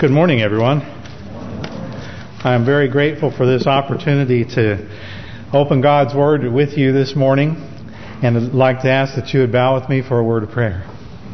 Good morning, everyone. I'm very grateful for this opportunity to open God's Word with you this morning, and I'd like to ask that you would bow with me for a word of prayer.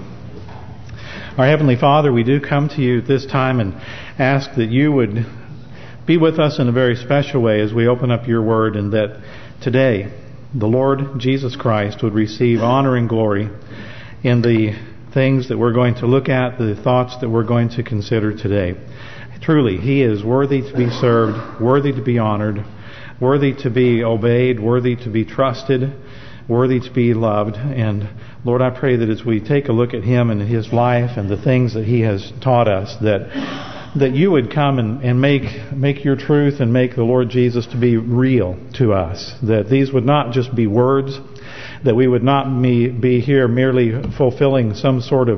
Our Heavenly Father, we do come to you at this time and ask that you would be with us in a very special way as we open up your Word, and that today the Lord Jesus Christ would receive honor and glory in the things that we're going to look at, the thoughts that we're going to consider today. Truly, He is worthy to be served, worthy to be honored, worthy to be obeyed, worthy to be trusted, worthy to be loved. And Lord, I pray that as we take a look at Him and His life and the things that He has taught us, that you would come and make your truth and make the Lord Jesus to be real to us. That these would not just be words, that we would not be here merely fulfilling some sort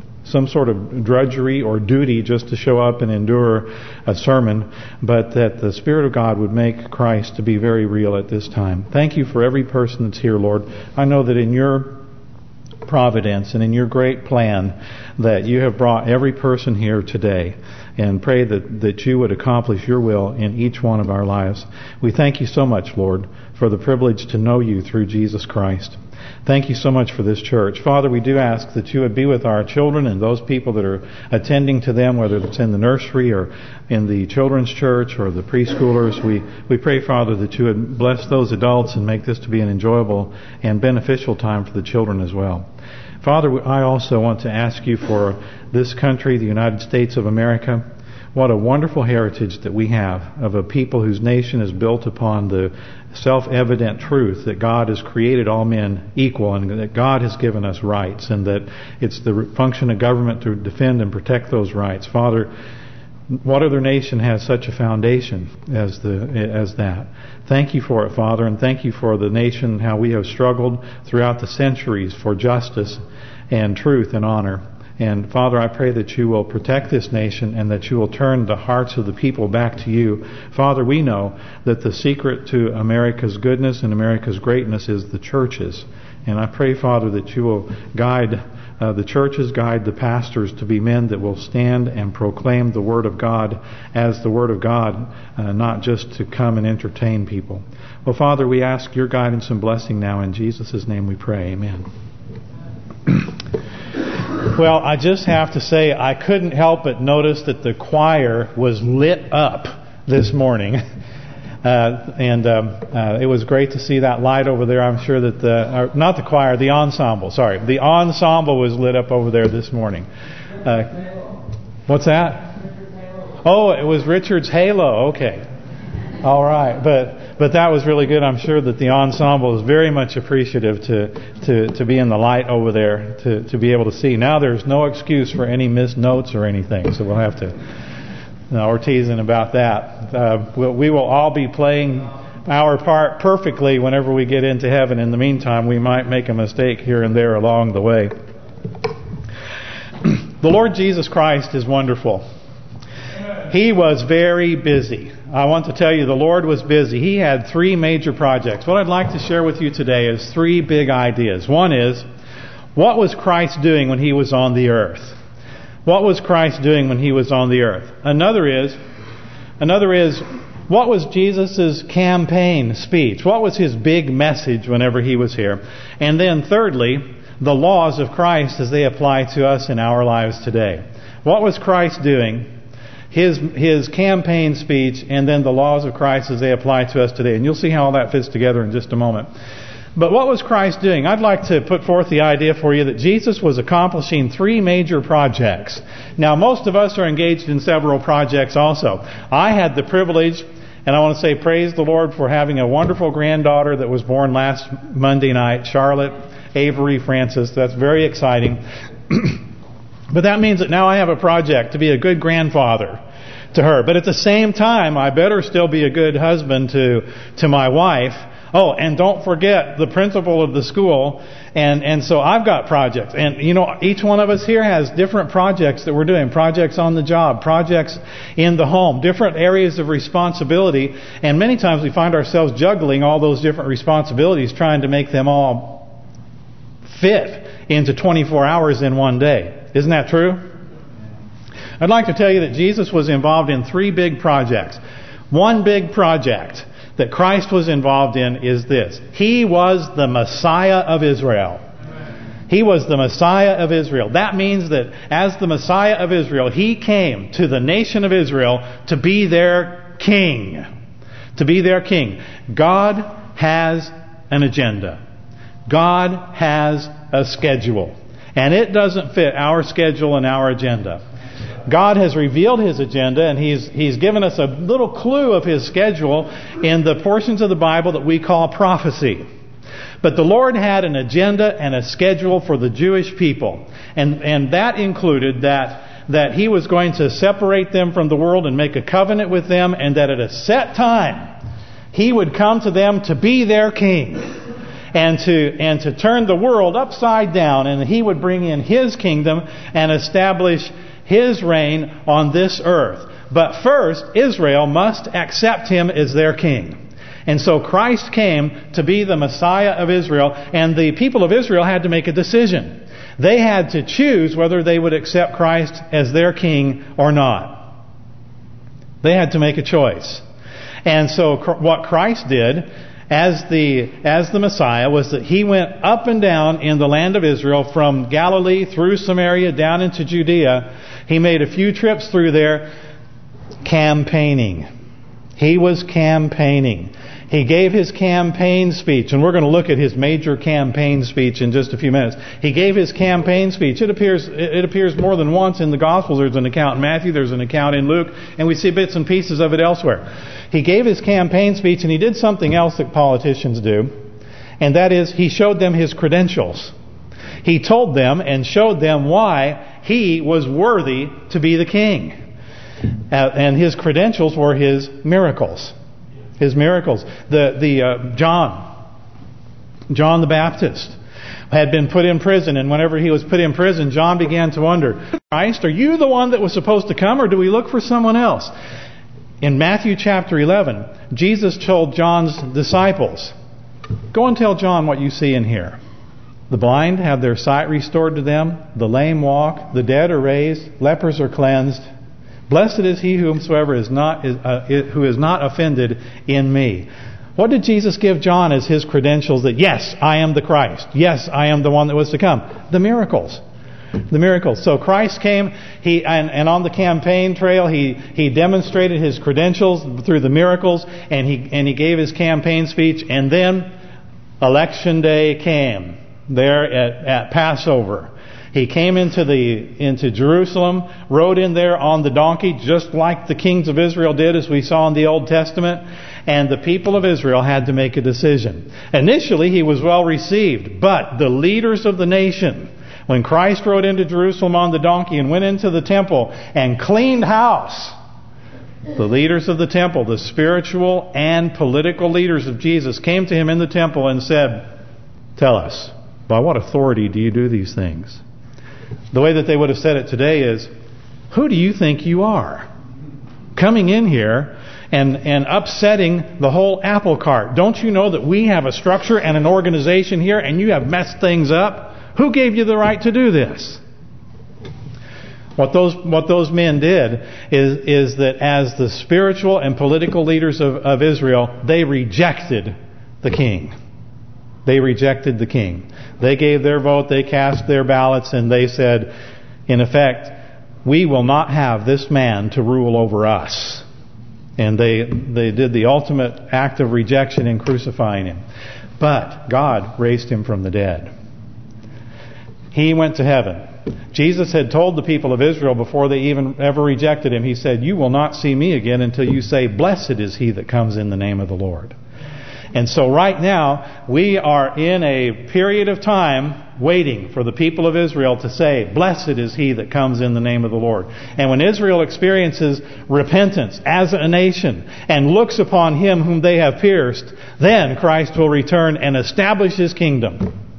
of drudgery or duty just to show up and endure a sermon, but that the Spirit of God would make Christ to be very real at this time. Thank you for every person that's here, Lord. I know that in your providence and in your great plan that you have brought every person here today, and pray that you would accomplish your will in each one of our lives. We thank you so much, Lord, for the privilege to know you through Jesus Christ. Thank you so much for this church. Father, we do ask that you would be with our children and those people that are attending to them, whether it's in the nursery or in the children's church or the preschoolers. We pray, Father, that you would bless those adults and make this to be an enjoyable and beneficial time for the children as well. Father, I also want to ask you for this country, the United States of America. What a wonderful heritage that we have of a people whose nation is built upon the self-evident truth that God has created all men equal and that God has given us rights, and that it's the function of government to defend and protect those rights. Father, what other nation has such a foundation as that? Thank you for it, Father, and thank you for the nation, how we have struggled throughout the centuries for justice and truth and honor. And Father, I pray that you will protect this nation and that you will turn the hearts of the people back to you. Father, we know that the secret to America's goodness and America's greatness is the churches. And I pray, Father, that you will guide the churches, guide the pastors to be men that will stand and proclaim the Word of God as the Word of God, not just to come and entertain people. Well, Father, we ask your guidance and blessing now. In Jesus' name we pray. Amen. Well, I just have to say I couldn't help but notice that the choir was lit up this morning. It was great to see that light over there. I'm sure that the ensemble. Sorry, the ensemble was lit up over there this morning. What's that? Oh, it was Richard's halo. Okay, all right, but that was really good. I'm sure that the ensemble is very much appreciative to be in the light over there to be able to see. Now there's no excuse for any missed notes or anything, so we'll have to. No, we're teasing about that. We will all be playing our part perfectly whenever we get into heaven. In the meantime, we might make a mistake here and there along the way. The Lord Jesus Christ is wonderful. He was very busy. I want to tell you, the Lord was busy. He had three major projects. What I'd like to share with you today is three big ideas. One is, what was Christ doing when He was on the earth? What was Christ doing when He was on the earth? Another is, what was Jesus' campaign speech? What was His big message whenever He was here? And then thirdly, the laws of Christ as they apply to us in our lives today. What was Christ doing? His campaign speech, and then the laws of Christ as they apply to us today. And you'll see how all that fits together in just a moment. But what was Christ doing? I'd like to put forth the idea for you that Jesus was accomplishing three major projects. Now, most of us are engaged in several projects also. I had the privilege, and I want to say praise the Lord for having a wonderful granddaughter that was born last Monday night, Charlotte Avery Francis. That's very exciting. But that means that now I have a project to be a good grandfather to her. But at the same time, I better still be a good husband to my wife. Oh, and don't forget the principal of the school. And so I've got projects. And, you know, each one of us here has different projects that we're doing. Projects on the job, projects in the home, different areas of responsibility. And many times we find ourselves juggling all those different responsibilities, trying to make them all fit into 24 hours in one day. Isn't that true? I'd like to tell you that Jesus was involved in 3 big projects. One big project that Christ was involved in is this. He was the Messiah of Israel. He was the Messiah of Israel. That means that as the Messiah of Israel, He came to the nation of Israel to be their king. To be their king. God has an agenda. God has a schedule. And it doesn't fit our schedule and our agenda. God has revealed His agenda, and He's given us a little clue of His schedule in the portions of the Bible that we call prophecy. But the Lord had an agenda and a schedule for the Jewish people. And that included that He was going to separate them from the world and make a covenant with them, and that at a set time He would come to them to be their king. And to turn the world upside down, and He would bring in His kingdom and establish His reign on this earth. But first, Israel must accept Him as their king. And so Christ came to be the Messiah of Israel, and the people of Israel had to make a decision. They had to choose whether they would accept Christ as their king or not. They had to make a choice. And so what Christ did as the Messiah was that He went up and down in the land of Israel, from Galilee through Samaria down into Judea. He made a few trips through there campaigning. He was campaigning. He gave His campaign speech, and we're going to look at His major campaign speech in just a few minutes. He gave His campaign speech. It appears more than once in the Gospels. There's an account in Matthew, there's an account in Luke, and we see bits and pieces of it elsewhere. He gave His campaign speech, and He did something else that politicians do, and that is He showed them His credentials. He told them and showed them why He was worthy to be the king. And His credentials were His miracles. His miracles. John the Baptist had been put in prison, and whenever he was put in prison, John began to wonder, Christ, are you the one that was supposed to come, or do we look for someone else? In Matthew chapter 11, Jesus told John's disciples, go and tell John what you see and hear. The blind have their sight restored to them, the lame walk, the dead are raised, lepers are cleansed. Blessed is he who is not offended in me. What did Jesus give John as his credentials that, yes, I am the Christ. Yes, I am the one that was to come. The miracles. The miracles. So Christ came, and on the campaign trail, he demonstrated His credentials through the miracles, and he gave His campaign speech, and then election day came there at Passover. He came into Jerusalem, rode in there on the donkey, just like the kings of Israel did, as we saw in the Old Testament. And the people of Israel had to make a decision. Initially, He was well received, but the leaders of the nation, when Christ rode into Jerusalem on the donkey and went into the temple and cleaned house, the leaders of the temple, the spiritual and political leaders of Jesus, came to Him in the temple and said, tell us, by what authority do you do these things? The way that they would have said it today is, who do you think you are? Coming in here and upsetting the whole apple cart. Don't you know that we have a structure and an organization here, and you have messed things up? Who gave you the right to do this? What those men did is that as the spiritual and political leaders of Israel, they rejected the king. They rejected the king. They gave their vote, they cast their ballots, and they said, in effect, we will not have this man to rule over us. And they did the ultimate act of rejection in crucifying Him. But God raised Him from the dead. He went to heaven. Jesus had told the people of Israel before they even ever rejected Him, He said, you will not see me again until you say, blessed is he that comes in the name of the Lord. And so right now, we are in a period of time waiting for the people of Israel to say, blessed is he that comes in the name of the Lord. And when Israel experiences repentance as a nation and looks upon Him whom they have pierced, then Christ will return and establish His kingdom.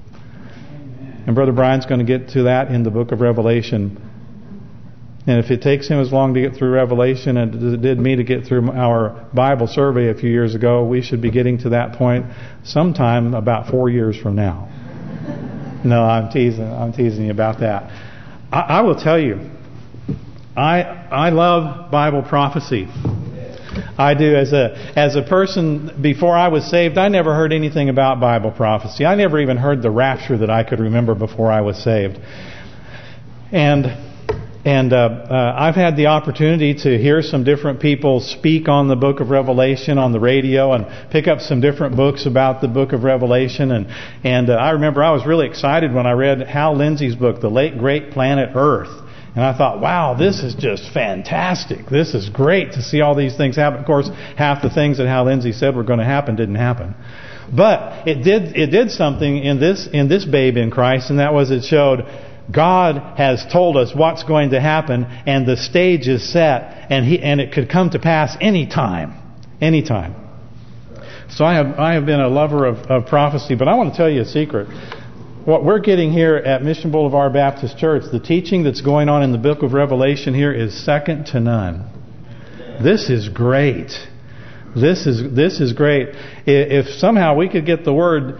And Brother Brian's going to get to that in the book of Revelation. And if it takes him as long to get through Revelation as it did me to get through our Bible survey a few years ago, we should be getting to that point sometime about 4 years from now. No, I'm teasing you about that. I will tell you, I love Bible prophecy. I do. As a person, before I was saved, I never heard anything about Bible prophecy. I never even heard the rapture that I could remember before I was saved. And I've had the opportunity to hear some different people speak on the book of Revelation on the radio and pick up some different books about the book of Revelation. And I remember I was really excited when I read Hal Lindsey's book, The Late Great Planet Earth. And I thought, wow, this is just fantastic. This is great to see all these things happen. Of course, half the things that Hal Lindsey said were going to happen didn't happen. But it did something in this babe in Christ, and that was it showed God has told us what's going to happen, and the stage is set, and it could come to pass anytime. Anytime. So I have been a lover of prophecy, but I want to tell you a secret. What we're getting here at Mission Boulevard Baptist Church, the teaching that's going on in the book of Revelation here is second to none. This is great. This is great. If somehow we could get the word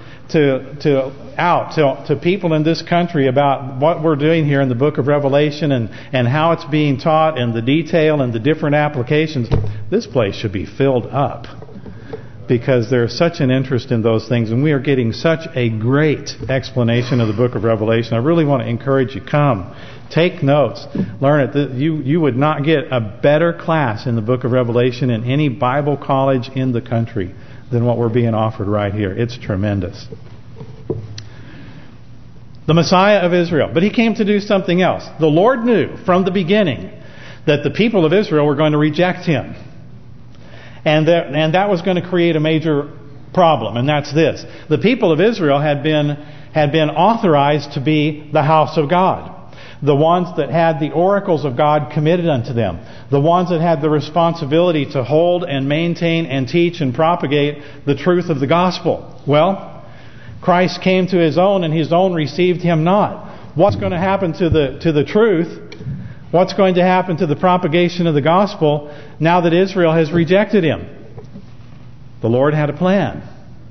to people in this country about what we're doing here in the book of Revelation and how it's being taught and the detail and the different applications, this place should be filled up. Because there's such an interest in those things, and we are getting such a great explanation of the book of Revelation. I really want to encourage you, come, take notes, learn it. You would not get a better class in the book of Revelation in any Bible college in the country than what we're being offered right here. It's tremendous. The Messiah of Israel. But he came to do something else. The Lord knew from the beginning that the people of Israel were going to reject him. And that was going to create a major problem, and that's this. The people of Israel had been authorized to be the house of God. The ones that had the oracles of God committed unto them. The ones that had the responsibility to hold and maintain and teach and propagate the truth of the gospel. Well, Christ came to his own, and his own received him not. What's going to happen to the truth? What's going to happen to the propagation of the gospel now that Israel has rejected him? The Lord had a plan.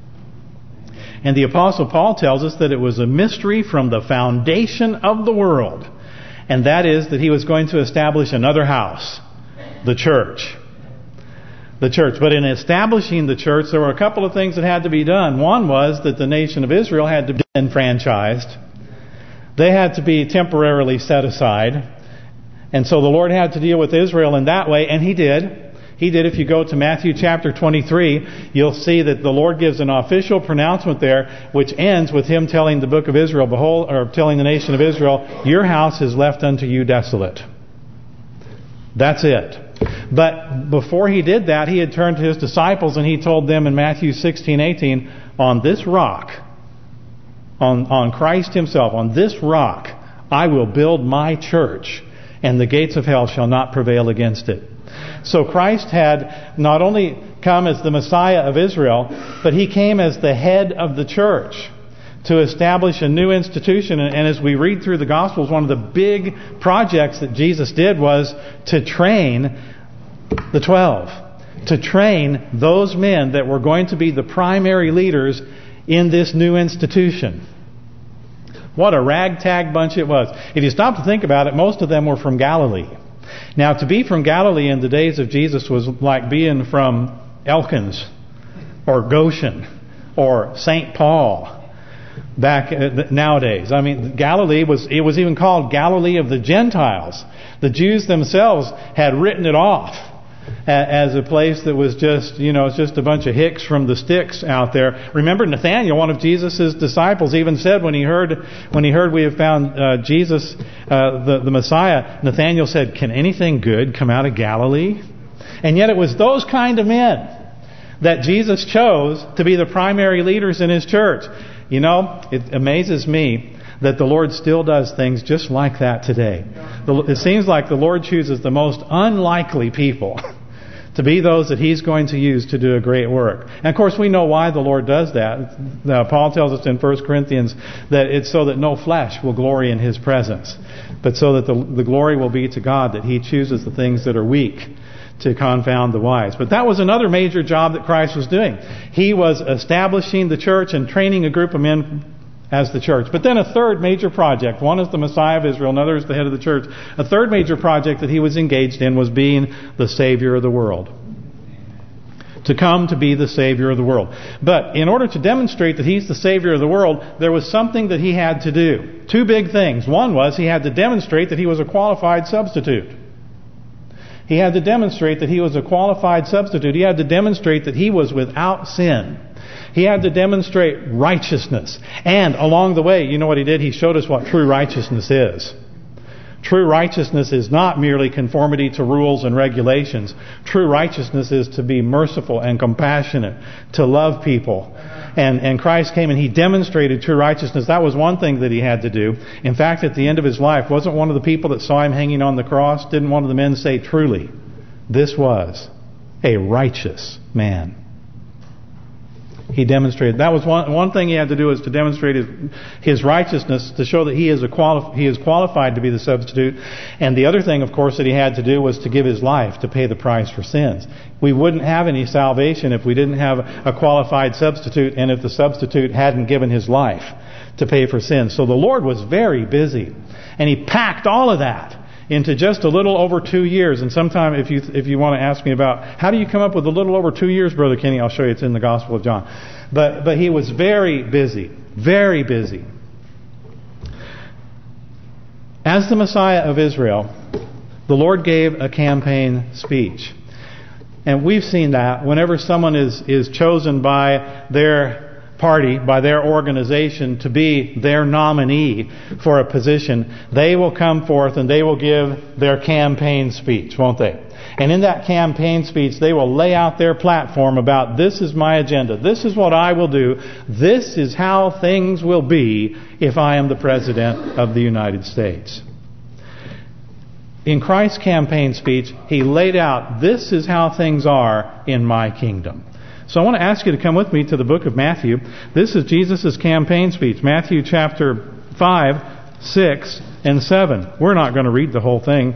And the Apostle Paul tells us that it was a mystery from the foundation of the world. And that is that he was going to establish another house, the church. The church. But in establishing the church, there were a couple of things that had to be done. One was that the nation of Israel had to be enfranchised. They had to be temporarily set aside. And so the Lord had to deal with Israel in that way, and he did. He did. If you go to Matthew chapter 23, you'll see that the Lord gives an official pronouncement there, which ends with him telling the book of Israel, behold, or telling the nation of Israel, your house is left unto you desolate. That's it. But before he did that, he had turned to his disciples and he told them in Matthew 16:18, on this rock, on Christ himself, on this rock, I will build my church, and the gates of hell shall not prevail against it. So Christ had not only come as the Messiah of Israel, but he came as the head of the church to establish a new institution. And as we read through the Gospels, one of the big projects that Jesus did was to train the 12. To train those men that were going to be the primary leaders in this new institution. What a ragtag bunch it was. If you stop to think about it, most of them were from Galilee. Now, to be from Galilee in the days of Jesus was like being from Elkins or Goshen or St. Paul back nowadays. I mean, Galilee was even called Galilee of the Gentiles. The Jews themselves had written it off as a place that was just, it's just a bunch of hicks from the sticks out there. Remember Nathanael, one of Jesus' disciples, even said when he heard we have found Jesus, the Messiah, Nathanael said, can anything good come out of Galilee? And yet it was those kind of men that Jesus chose to be the primary leaders in his church. It amazes me that the Lord still does things just like that today. It seems like the Lord chooses the most unlikely people to be those that he's going to use to do a great work. And of course we know why the Lord does that. Paul tells us in 1 Corinthians that it's so that no flesh will glory in his presence, but so that the glory will be to God, that he chooses the things that are weak to confound the wise. But that was another major job that Christ was doing. He was establishing the church and training a group of men as the church. But then a third major project. One is the Messiah of Israel, another is the head of the church. A third major project that he was engaged in was being the Savior of the world. To come to be the Savior of the world. But in order to demonstrate that he's the Savior of the world, there was something that he had to do. Two big things. One was he had to demonstrate that he was a qualified substitute. He had to demonstrate that he was a qualified substitute. He had to demonstrate that he was without sin. He had to demonstrate righteousness. And along the way, you know what he did? He showed us what true righteousness is. True righteousness is not merely conformity to rules and regulations. True righteousness is to be merciful and compassionate, to love people. And Christ came and he demonstrated true righteousness. That was one thing that he had to do. In fact, at the end of his life, wasn't one of the people that saw him hanging on the cross, didn't one of the men say, truly, this was a righteous man. He demonstrated. That was one thing he had to do, is to demonstrate his righteousness, to show that he is qualified to be the substitute. And the other thing, of course, that he had to do was to give his life to pay the price for sins. We wouldn't have any salvation if we didn't have a qualified substitute, and if the substitute hadn't given his life to pay for sins. So the Lord was very busy, and he packed all of that into just a little over 2 years. And sometime if you want to ask me about how do you come up with a little over 2 years, Brother Kenny, I'll show you. It's in the Gospel of John. But he was very busy, very busy. As the Messiah of Israel, the Lord gave a campaign speech. And we've seen that whenever someone is chosen by their party, by their organization, to be their nominee for a position, they will come forth and they will give their campaign speech, won't they? And in that campaign speech, they will lay out their platform about, this is my agenda, this is what I will do, this is how things will be if I am the President of the United States. In Christ's campaign speech, he laid out, this is how things are in my kingdom. So I want to ask you to come with me to the book of Matthew. This is Jesus' campaign speech. Matthew chapter 5, 6, and 7. We're not going to read the whole thing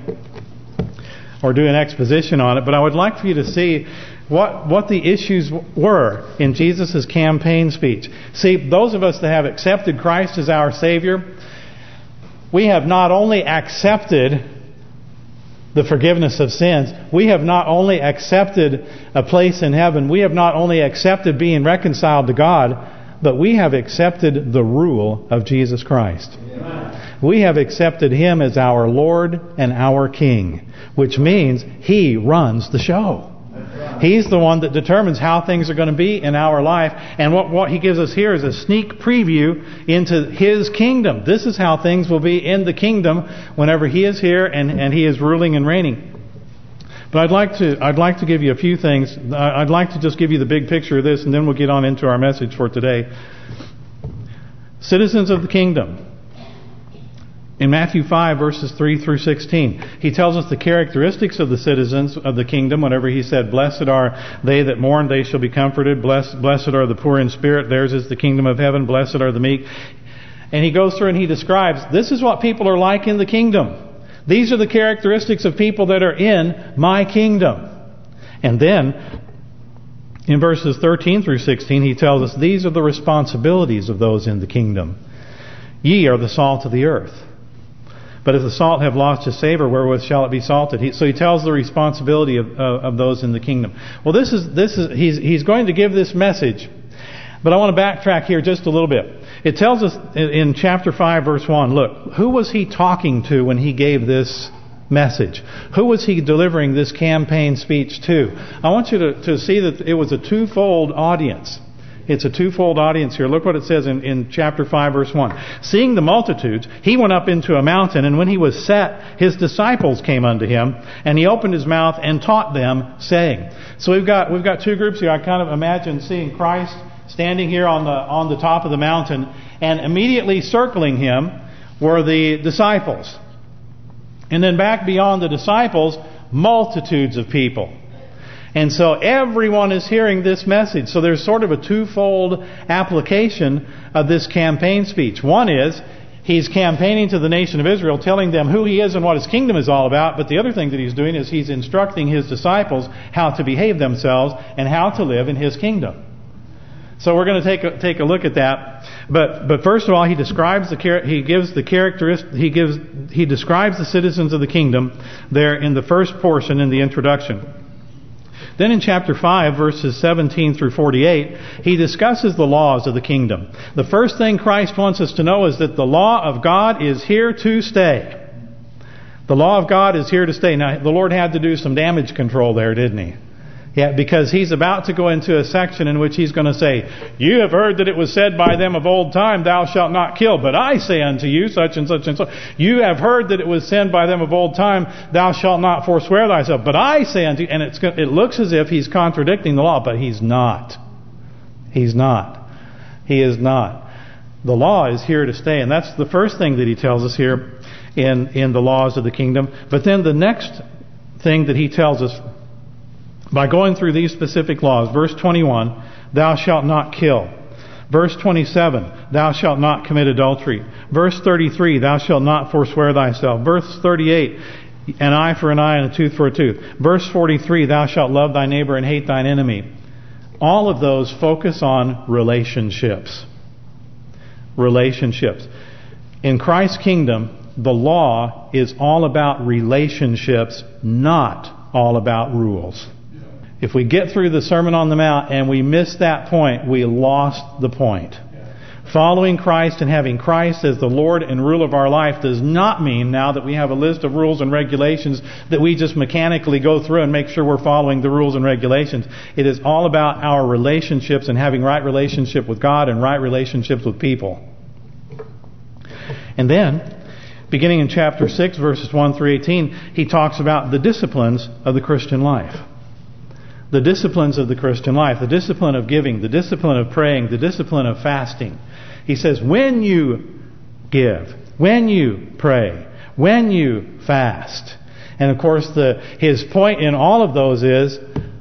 or do an exposition on it, but I would like for you to see what the issues were in Jesus' campaign speech. See, those of us that have accepted Christ as our Savior, we have not only accepted the forgiveness of sins, we have not only accepted a place in heaven, we have not only accepted being reconciled to God, but we have accepted the rule of Jesus Christ. Amen. We have accepted Him as our Lord and our King, which means He runs the show. He's the one that determines how things are going to be in our life. And what He gives us here is a sneak preview into His kingdom. This is how things will be in the kingdom whenever He is here and He is ruling and reigning. But I'd like to give you a few things. I'd like to just give you the big picture of this, and then we'll get on into our message for today. Citizens of the kingdom. In Matthew 5, verses 3 through 16, He tells us the characteristics of the citizens of the kingdom whenever He said, blessed are they that mourn, they shall be comforted. Blessed are the poor in spirit, theirs is the kingdom of heaven. Blessed are the meek. And He goes through and He describes, this is what people are like in the kingdom. These are the characteristics of people that are in my kingdom. And then, in verses 13 through 16, He tells us, these are the responsibilities of those in the kingdom. Ye are the salt of the earth. But if the salt have lost its savor, wherewith shall it be salted? So He tells the responsibility of those in the kingdom. Well, He's going to give this message, but I want to backtrack here just a little bit. It tells us in chapter 5, verse 1, look, who was He talking to when He gave this message? Who was He delivering this campaign speech to? I want you to see that it was a twofold audience. It's a twofold audience here. Look what it says in chapter 5, verse 1. Seeing the multitudes, He went up into a mountain, and when He was set, His disciples came unto Him, and He opened His mouth and taught them, saying. So we've got two groups here. I kind of imagine seeing Christ standing here on the top of the mountain, and immediately circling Him were the disciples. And then back beyond the disciples, multitudes of people. And so everyone is hearing this message. So there's sort of a twofold application of this campaign speech. One is, He's campaigning to the nation of Israel, telling them who He is and what His kingdom is all about. But the other thing that He's doing is He's instructing His disciples how to behave themselves and how to live in His kingdom. So we're going to take a look at that. But first of all, he describes he describes the citizens of the kingdom there in the first portion in the introduction. Then in chapter 5, verses 17 through 48, he discusses the laws of the kingdom. The first thing Christ wants us to know is that the law of God is here to stay. The law of God is here to stay. Now, the Lord had to do some damage control there, didn't He? Yeah, because He's about to go into a section in which He's going to say, "You have heard that it was said by them of old time, thou shalt not kill. But I say unto you, such and such and such. You have heard that it was said by them of old time, thou shalt not forswear thyself. But I say unto you," and it looks as if He's contradicting the law, but He's not. He's not. He is not. The law is here to stay, and that's the first thing that He tells us here in the laws of the kingdom. But then the next thing that He tells us, by going through these specific laws, verse 21, thou shalt not kill. Verse 27, thou shalt not commit adultery. Verse 33, thou shalt not forswear thyself. Verse 38, an eye for an eye and a tooth for a tooth. Verse 43, thou shalt love thy neighbor and hate thine enemy. All of those focus on relationships. Relationships. In Christ's kingdom, the law is all about relationships, not all about rules. If we get through the Sermon on the Mount and we miss that point, we lost the point. Following Christ and having Christ as the Lord and ruler of our life does not mean now that we have a list of rules and regulations that we just mechanically go through and make sure we're following the rules and regulations. It is all about our relationships and having right relationship with God and right relationships with people. And then, beginning in chapter 6, verses 1 through 18, he talks about the disciplines of the Christian life. The disciplines of the Christian life, the discipline of giving, the discipline of praying, the discipline of fasting. He says, when you give, when you pray, when you fast. And of course, his point in all of those is,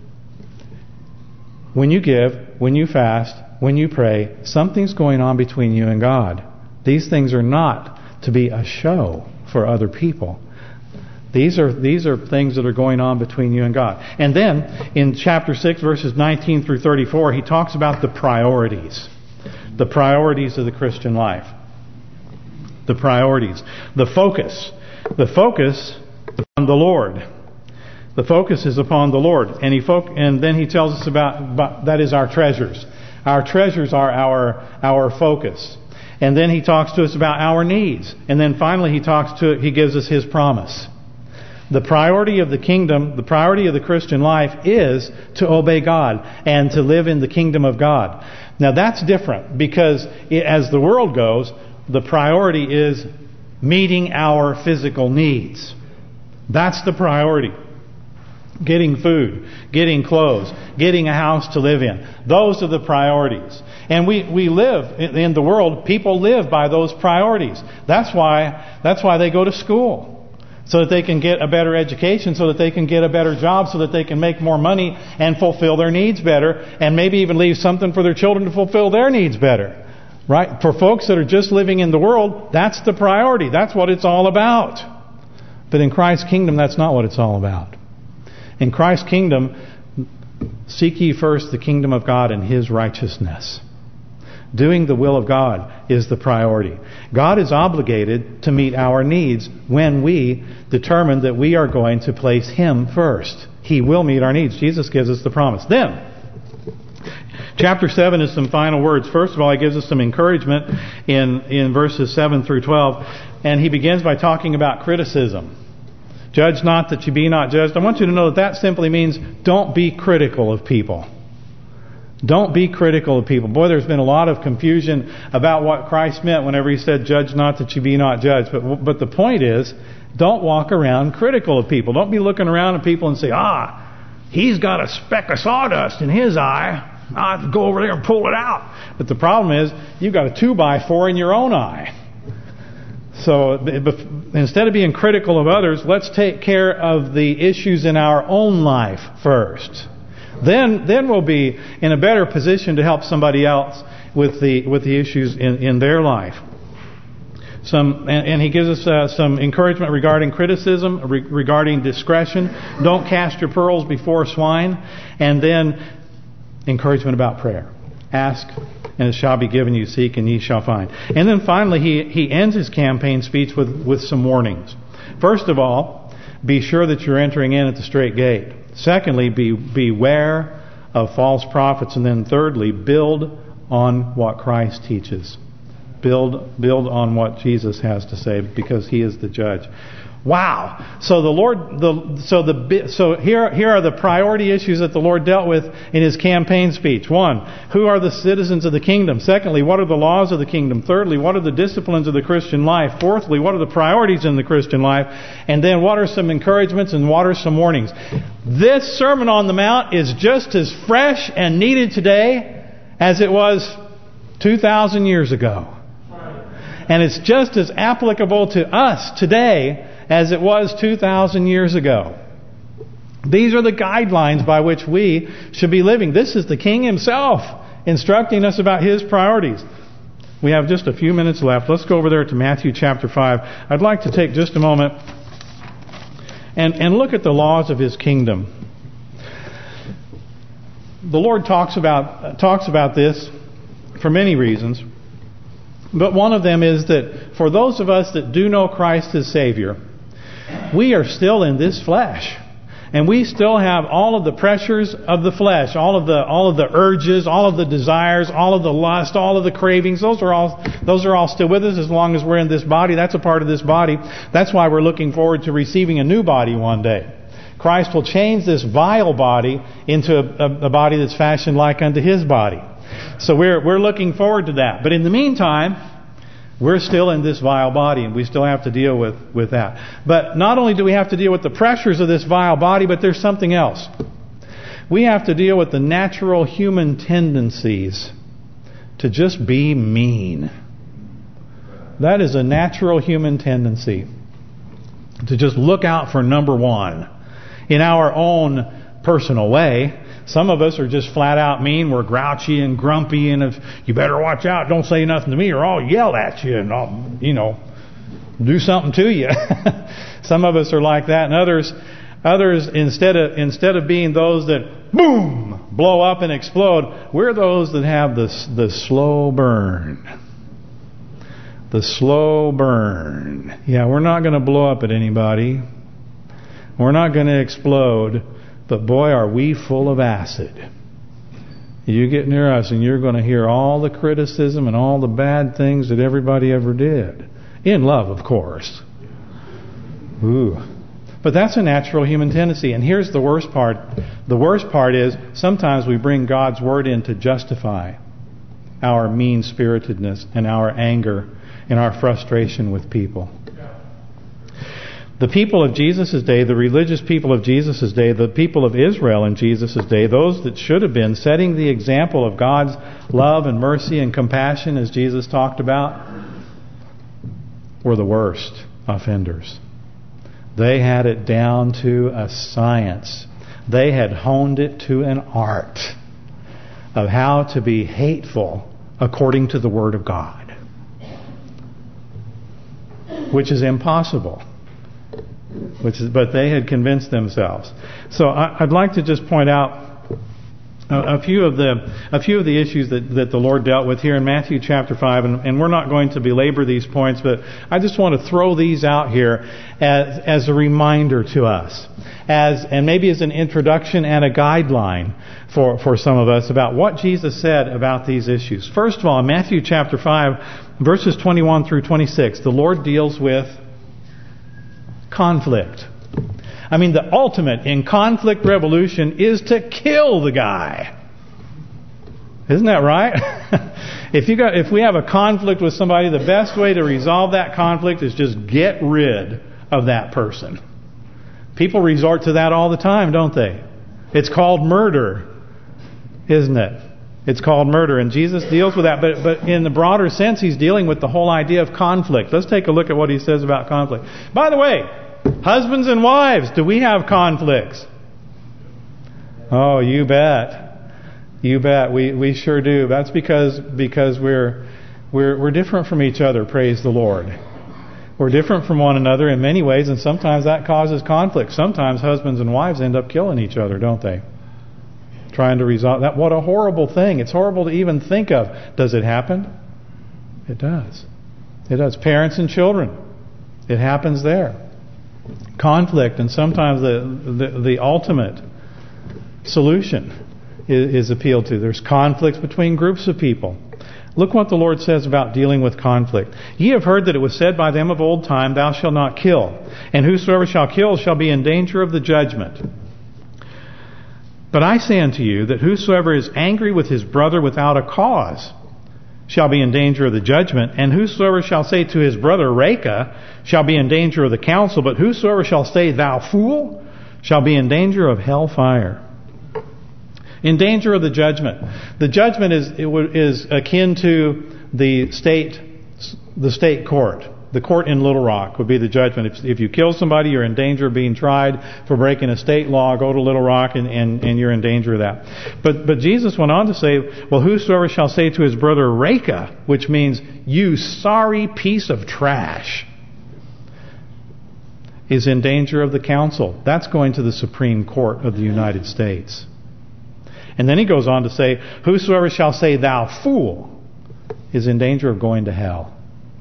when you give, when you fast, when you pray, something's going on between you and God. These things are not to be a show for other people. These are things that are going on between you and God. And then, in chapter 6, verses 19 through 34, he talks about the priorities. The priorities of the Christian life. The priorities. The focus. The focus on the Lord. The focus is upon the Lord. And then he tells us about that is our treasures. Our treasures are our focus. And then he talks to us about our needs. And then finally he gives us his promise. The priority of the kingdom, the priority of the Christian life is to obey God and to live in the kingdom of God. Now that's different because as the world goes, the priority is meeting our physical needs. That's the priority. Getting food, getting clothes, getting a house to live in. Those are the priorities. And we live in the world, people live by those priorities. That's why they go to school. So that they can get a better education, so that they can get a better job, so that they can make more money and fulfill their needs better, and maybe even leave something for their children to fulfill their needs better. Right? For folks that are just living in the world, that's the priority. That's what it's all about. But in Christ's kingdom, that's not what it's all about. In Christ's kingdom, seek ye first the kingdom of God and His righteousness. Doing the will of God is the priority. God is obligated to meet our needs when we determine that we are going to place Him first. He will meet our needs. Jesus gives us the promise. Then, chapter 7 is some final words. First of all, he gives us some encouragement in verses 7 through 12. And he begins by talking about criticism. Judge not that you be not judged. I want you to know that simply means don't be critical of people. Don't be critical of people. Boy, there's been a lot of confusion about what Christ meant whenever He said, judge not that you be not judged. But the point is, don't walk around critical of people. Don't be looking around at people and say, he's got a speck of sawdust in his eye. I have to go over there and pull it out. But the problem is, you've got a 2x4 in your own eye. So instead of being critical of others, let's take care of the issues in our own life first. Then we'll be in a better position to help somebody else with the issues in their life. And he gives us some encouragement regarding criticism, regarding discretion. Don't cast your pearls before swine. And then encouragement about prayer. Ask, and it shall be given you. Seek, and ye shall find. And then finally, he ends his campaign speech with some warnings. First of all, be sure that you're entering in at the straight gate. Secondly, beware of false prophets. And then thirdly, build on what Christ teaches. Build on what Jesus has to say, because He is the judge. Wow! So the Lord, here are the priority issues that the Lord dealt with in His campaign speech. 1, who are the citizens of the kingdom? Secondly, what are the laws of the kingdom? Thirdly, what are the disciplines of the Christian life? Fourthly, what are the priorities in the Christian life? And then what are some encouragements and what are some warnings? This Sermon on the Mount is just as fresh and needed today as it was 2,000 years ago. And it's just as applicable to us today as it was 2,000 years ago. These are the guidelines by which we should be living. This is the King Himself instructing us about His priorities. We have just a few minutes left. Let's go over there to Matthew chapter 5. I'd like to take just a moment and look at the laws of His kingdom. The Lord talks about this for many reasons. But one of them is that for those of us that do know Christ as Savior, we are still in this flesh. And we still have all of the pressures of the flesh, all of the urges, all of the desires, all of the lust, all of the cravings. Those are all still with us as long as we're in this body. That's a part of this body. That's why we're looking forward to receiving a new body one day. Christ will change this vile body into a body that's fashioned like unto His body. So we're looking forward to that. But in the meantime, we're still in this vile body, and we still have to deal with that. But not only do we have to deal with the pressures of this vile body, but there's something else. We have to deal with the natural human tendencies to just be mean. That is a natural human tendency, to just look out for number one in our own personal way. Some of us are just flat out mean. We're grouchy and grumpy, and if you better watch out, don't say nothing to me, or I'll yell at you and I'll, do something to you. Some of us are like that, and others instead of being those that boom blow up and explode, we're those that have the slow burn. The slow burn. Yeah, we're not going to blow up at anybody. We're not going to explode. But boy, are we full of acid. You get near us and you're going to hear all the criticism and all the bad things that everybody ever did. In love, of course. Ooh. But that's a natural human tendency. And here's the worst part. The worst part is sometimes we bring God's Word in to justify our mean-spiritedness and our anger and our frustration with people. The people of Jesus' day, the religious people of Jesus' day, the people of Israel in Jesus' day, those that should have been setting the example of God's love and mercy and compassion, as Jesus talked about, were the worst offenders. They had it down to a science. They had honed it to an art of how to be hateful according to the Word of God, which is impossible. But they had convinced themselves. So I'd like to just point out a few of the issues that the Lord dealt with here in Matthew chapter 5, and we're not going to belabor these points, but I just want to throw these out here as a reminder to us, and maybe as an introduction and a guideline for some of us about what Jesus said about these issues. First of all, in Matthew chapter 5, verses 21 through 26, the Lord deals with conflict. I mean, the ultimate in conflict resolution is to kill the guy. Isn't that right? If we have a conflict with somebody, the best way to resolve that conflict is just get rid of that person. People resort to that all the time, don't they? It's called murder, isn't it? It's called murder, and Jesus deals with that. But in the broader sense, He's dealing with the whole idea of conflict. Let's take a look at what He says about conflict. By the way, husbands and wives, do we have conflicts? Oh, you bet. You bet. We sure do. That's because we're different from each other, praise the Lord. We're different from one another in many ways, and sometimes that causes conflict. Sometimes husbands and wives end up killing each other, don't they? trying to resolve that. What a horrible thing. It's horrible to even think of. Does it happen? It does. It does. Parents and children. It happens there. Conflict, and sometimes the ultimate solution is appealed to. There's conflicts between groups of people. Look what the Lord says about dealing with conflict. Ye have heard that it was said by them of old time, Thou shalt not kill, and whosoever shall kill shall be in danger of the judgment. But I say unto you that whosoever is angry with his brother without a cause shall be in danger of the judgment, and whosoever shall say to his brother, Reka, shall be in danger of the council, but whosoever shall say, Thou fool, shall be in danger of hell fire. In danger of the judgment. The judgment is akin to the state court. The court in Little Rock would be the judgment. If you kill somebody, you're in danger of being tried for breaking a state law. Go to Little Rock and you're in danger of that. But Jesus went on to say, well, whosoever shall say to his brother, Reka, which means, you sorry piece of trash, is in danger of the council. That's going to the Supreme Court of the United States. And then he goes on to say, whosoever shall say, thou fool, is in danger of going to hell.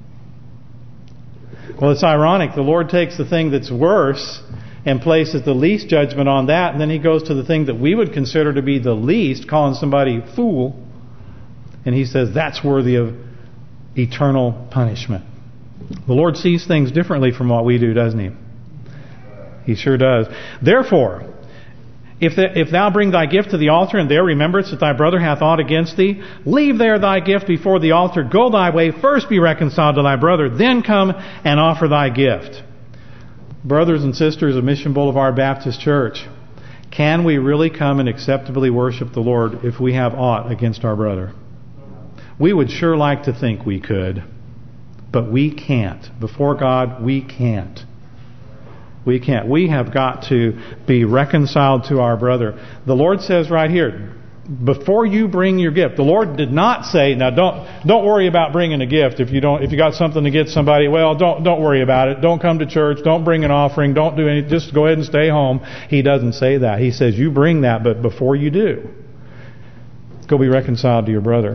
Well, it's ironic. The Lord takes the thing that's worse and places the least judgment on that, and then he goes to the thing that we would consider to be the least, calling somebody fool, and he says that's worthy of eternal punishment. The Lord sees things differently from what we do, doesn't he? He sure does. Therefore, if thou bring thy gift to the altar, and there rememberest that thy brother hath aught against thee, leave there thy gift before the altar, go thy way, first be reconciled to thy brother, then come and offer thy gift. Brothers and sisters of Mission Boulevard Baptist Church, can we really come and acceptably worship the Lord if we have aught against our brother? We would sure like to think we could, but we can't. Before God, we can't. We can't. We have got to be reconciled to our brother. The Lord says right here, before you bring your gift, the Lord did not say, now don't worry about bringing a gift. If you got something to get somebody, well, don't worry about it. Don't come to church. Don't bring an offering. Don't do anything. Just go ahead and stay home. He doesn't say that. He says you bring that, but before you do, go be reconciled to your brother.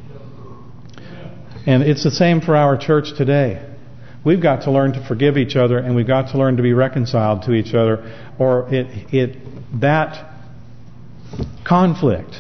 And it's the same for our church today. We've got to learn to forgive each other, and we've got to learn to be reconciled to each other, or that conflict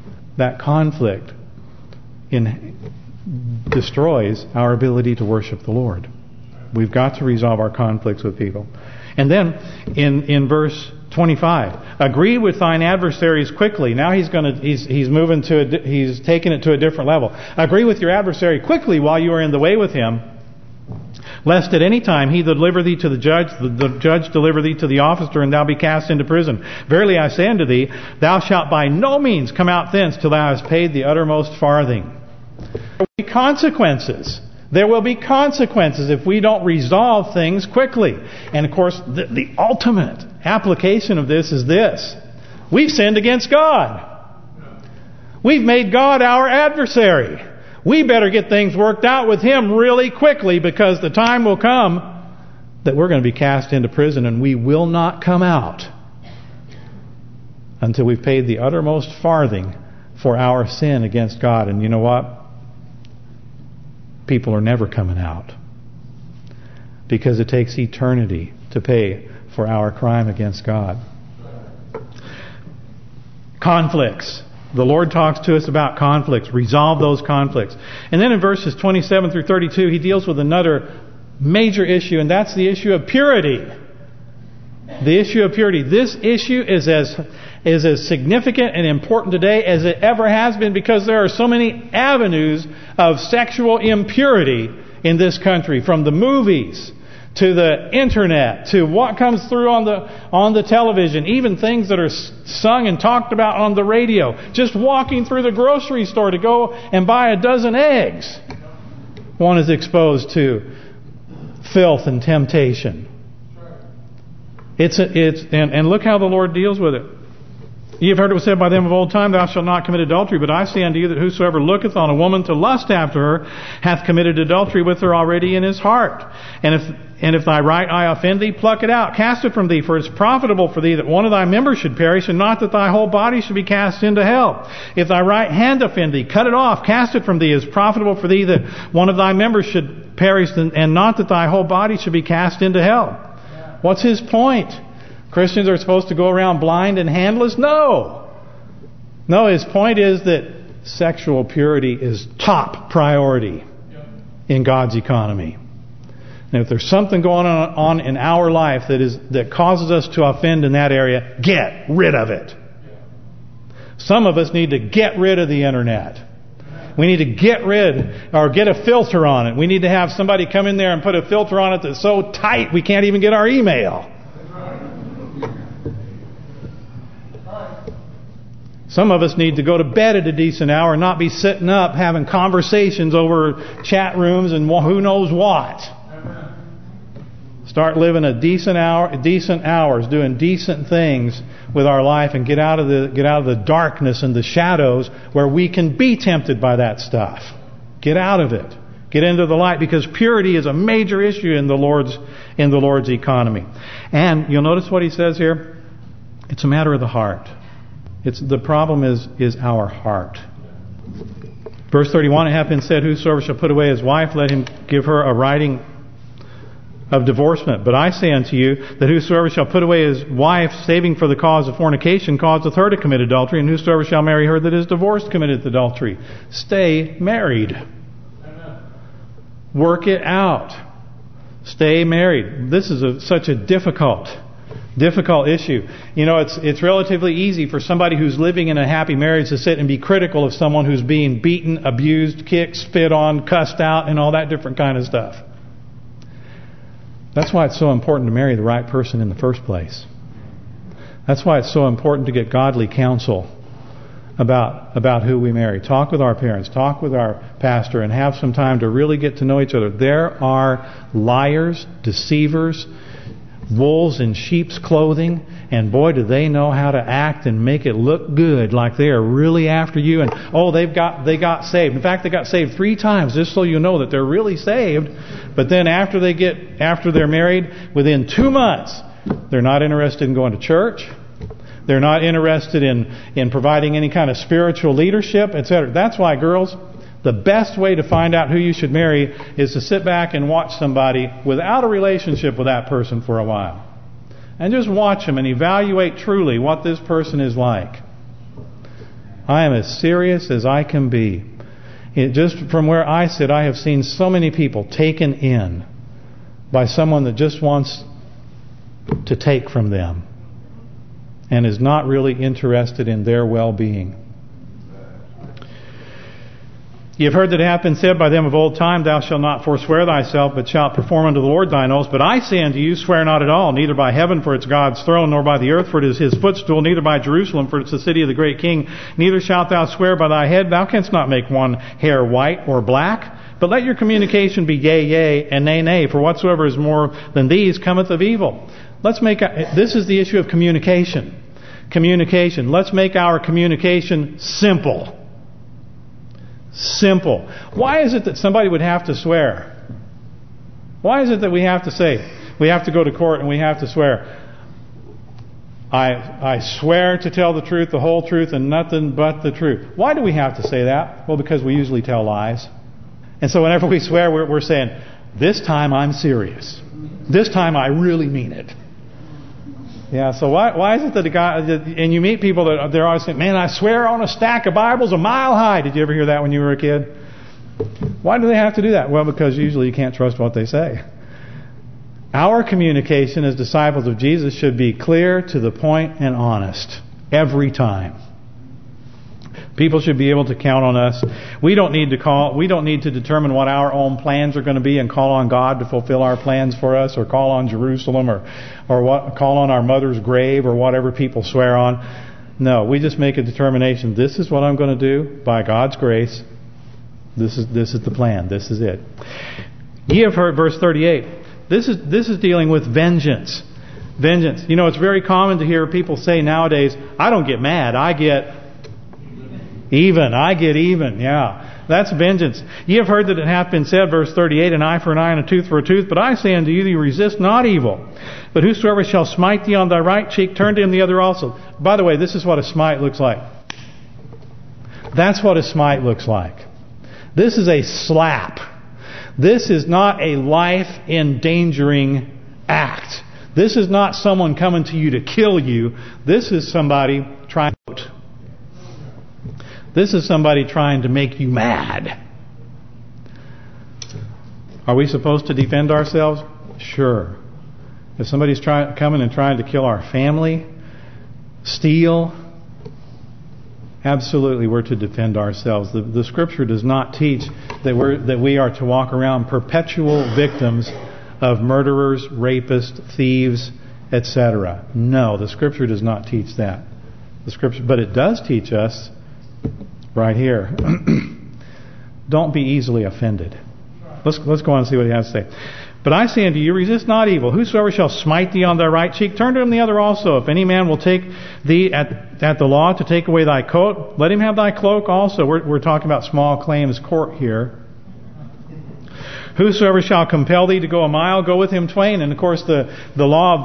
destroys our ability to worship the Lord. We've got to resolve our conflicts with people. And then in verse 25, agree with thine adversaries quickly. Now he's taking it to a different level. Agree with your adversary quickly while you are in the way with him, lest at any time he deliver thee to the judge deliver thee to the officer, and thou be cast into prison. Verily I say unto thee, thou shalt by no means come out thence till thou hast paid the uttermost farthing. There will be consequences. There will be consequences if we don't resolve things quickly. And of course, the ultimate application of this is this. We've sinned against God. We've made God our adversary. We better get things worked out with Him really quickly, because the time will come that we're going to be cast into prison, and we will not come out until we've paid the uttermost farthing for our sin against God. And you know what? People are never coming out, because it takes eternity to pay for our crime against God. Conflicts. The Lord talks to us about conflicts. Resolve those conflicts. And then in verses 27 through 32, He deals with another major issue, and that's the issue of purity. The issue of purity. This issue is as significant and important today as it ever has been, because there are so many avenues of sexual impurity in this country, from the movies to the internet, to what comes through on the television, even things that are sung and talked about on the radio. Just walking through the grocery store to go and buy a dozen eggs, one is exposed to filth and temptation. And look how the Lord deals with it. Ye have heard it was said by them of old time, Thou shalt not commit adultery. But I say unto you that whosoever looketh on a woman to lust after her hath committed adultery with her already in his heart. And if thy right eye offend thee, pluck it out, cast it from thee. For it is profitable for thee that one of thy members should perish, and not that thy whole body should be cast into hell. If thy right hand offend thee, cut it off, cast it from thee. It is profitable for thee that one of thy members should perish, and not that thy whole body should be cast into hell. What's his point? Christians are supposed to go around blind and handless? No, his point is that sexual purity is top priority in God's economy. And if there's something going on in our life that causes us to offend in that area, get rid of it. Some of us need to get rid of the internet. We need to get a filter on it. We need to have somebody come in there and put a filter on it that's so tight we can't even get our email. Some of us need to go to bed at a decent hour and not be sitting up having conversations over chat rooms and who knows what. Start living decent hours, doing decent things with our life, and get out of the darkness and the shadows where we can be tempted by that stuff. Get out of it. Get into the light, because purity is a major issue in the Lord's economy. And you'll notice what he says here. It's a matter of the heart. The problem is our heart. Verse 31, it hath been said, whosoever shall put away his wife, let him give her a writing of divorcement. But I say unto you that whosoever shall put away his wife, saving for the cause of fornication, causeth her to commit adultery, and whosoever shall marry her that is divorced committeth adultery. Stay married. Amen. Work it out. Stay married. This is such a difficult issue. You know, it's relatively easy for somebody who's living in a happy marriage to sit and be critical of someone who's being beaten, abused, kicked, spit on, cussed out, and all that different kind of stuff. That's why it's so important to marry the right person in the first place. That's why it's so important to get godly counsel about who we marry. Talk with our parents, talk with our pastor, and have some time to really get to know each other. There are liars, deceivers, wolves in sheep's clothing, and boy, do they know how to act and make it look good, like they are really after you. And they got saved. In fact, they got saved 3 times, just so you know that they're really saved. But then after they're married, within 2 months, they're not interested in going to church. They're not interested in providing any kind of spiritual leadership, etc. That's why, girls, the best way to find out who you should marry is to sit back and watch somebody without a relationship with that person for a while. And just watch them and evaluate truly what this person is like. I am as serious as I can be. Just from where I sit, I have seen so many people taken in by someone that just wants to take from them and is not really interested in their well-being. Ye have heard that it hath been said by them of old time, Thou shalt not forswear thyself, but shalt perform unto the Lord thine oaths. But I say unto you, swear not at all, neither by heaven, for it's God's throne, nor by the earth, for it is his footstool, neither by Jerusalem, for it's the city of the great King. Neither shalt thou swear by thy head, thou canst not make one hair white or black. But let your communication be yea, yea, and nay, nay, for whatsoever is more than these cometh of evil. This is the issue of communication. Communication. Let's make our communication simple. Simple. Why is it that somebody would have to swear? Why is it that we have to say, we have to go to court and we have to swear, I swear to tell the truth, the whole truth, and nothing but the truth? Why do we have to say that? Well, because we usually tell lies. And so whenever we swear, we're saying, this time I'm serious. This time I really mean it. Yeah, so why is it that a guy, and you meet people that they're always saying, man, I swear on a stack of Bibles a mile high. Did you ever hear that when you were a kid? Why do they have to do that? Well, because usually you can't trust what they say. Our communication as disciples of Jesus should be clear, to the point, and honest. Every time. People should be able to count on us. We don't need to determine what our own plans are going to be and call on God to fulfill our plans for us, or call on Jerusalem, or call on our mother's grave, or whatever people swear on. No, we just make a determination. This is what I'm going to do by God's grace. This is the plan. This is it. Ye have heard, verse 38. This is dealing with vengeance. Vengeance. You know, it's very common to hear people say nowadays, I don't get mad, I get even. I get even, yeah. That's vengeance. Ye have heard that it hath been said, verse 38, an eye for an eye and a tooth for a tooth. But I say unto you, resist not evil. But whosoever shall smite thee on thy right cheek, turn to him the other also. By the way, this is what a smite looks like. That's what a smite looks like. This is a slap. This is not a life-endangering act. This is not someone coming to you to kill you. This is somebody trying to... This is somebody trying to make you mad. Are we supposed to defend ourselves? Sure. If somebody's coming and trying to kill our family, steal, absolutely we're to defend ourselves. The Scripture does not teach that we are to walk around perpetual victims of murderers, rapists, thieves, etc. No, the Scripture does not teach that. The Scripture, but it does teach us right here. Don't be easily offended. Let's go on and see what he has to say. But I say unto you, resist not evil. Whosoever shall smite thee on thy right cheek, turn to him the other also. If any man will take thee at the law to take away thy coat, let him have thy cloak also. We're talking about small claims court here. Whosoever shall compel thee to go a mile, go with him twain. And of course, the law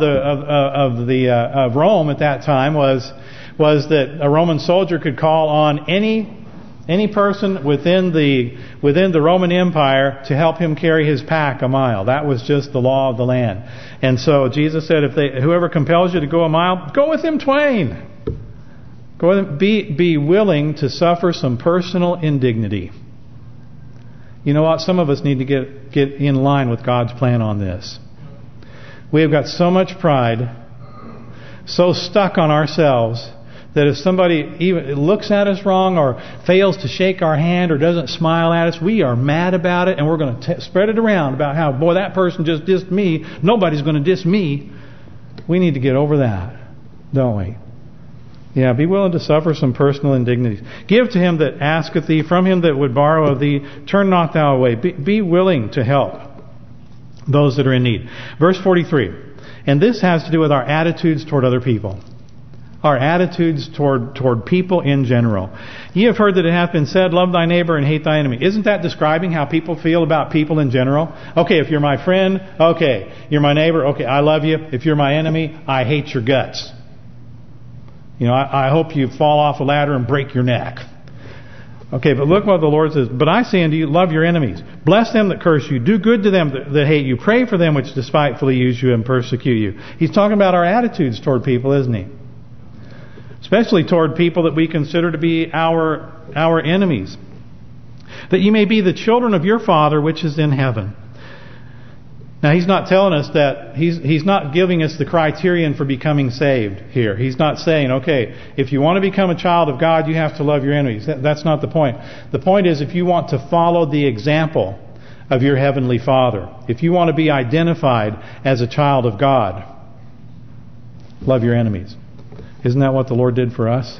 of Rome at that time was that a Roman soldier could call on any person within the Roman Empire to help him carry his pack a mile. That was just the law of the land. And so Jesus said, whoever compels you to go a mile, go with him twain. Go with him. Be willing to suffer some personal indignity. You know what? Some of us need to get in line with God's plan on this. We have got so much pride, so stuck on ourselves, that if somebody even looks at us wrong or fails to shake our hand or doesn't smile at us, we are mad about it and we're going to spread it around about how, boy, that person just dissed me. Nobody's going to diss me. We need to get over that, don't we? Yeah, be willing to suffer some personal indignities. Give to him that asketh thee, from him that would borrow of thee, turn not thou away. Be willing to help those that are in need. Verse 43, and this has to do with our attitudes toward other people. Our attitudes toward people in general. Ye have heard that it hath been said, love thy neighbor and hate thy enemy. Isn't that describing how people feel about people in general? Okay, if you're my friend, okay. You're my neighbor, okay, I love you. If you're my enemy, I hate your guts. You know, I hope you fall off a ladder and break your neck. Okay, but look what the Lord says. But I say unto you, love your enemies. Bless them that curse you. Do good to them that hate you. Pray for them which despitefully use you and persecute you. He's talking about our attitudes toward people, isn't he? Especially toward people that we consider to be our enemies. That you may be the children of your Father which is in heaven. Now he's not telling us that, he's not giving us the criterion for becoming saved here. He's not saying, okay, if you want to become a child of God, you have to love your enemies. That's not the point. The point is, if you want to follow the example of your Heavenly Father, if you want to be identified as a child of God, love your enemies. Isn't that what the Lord did for us?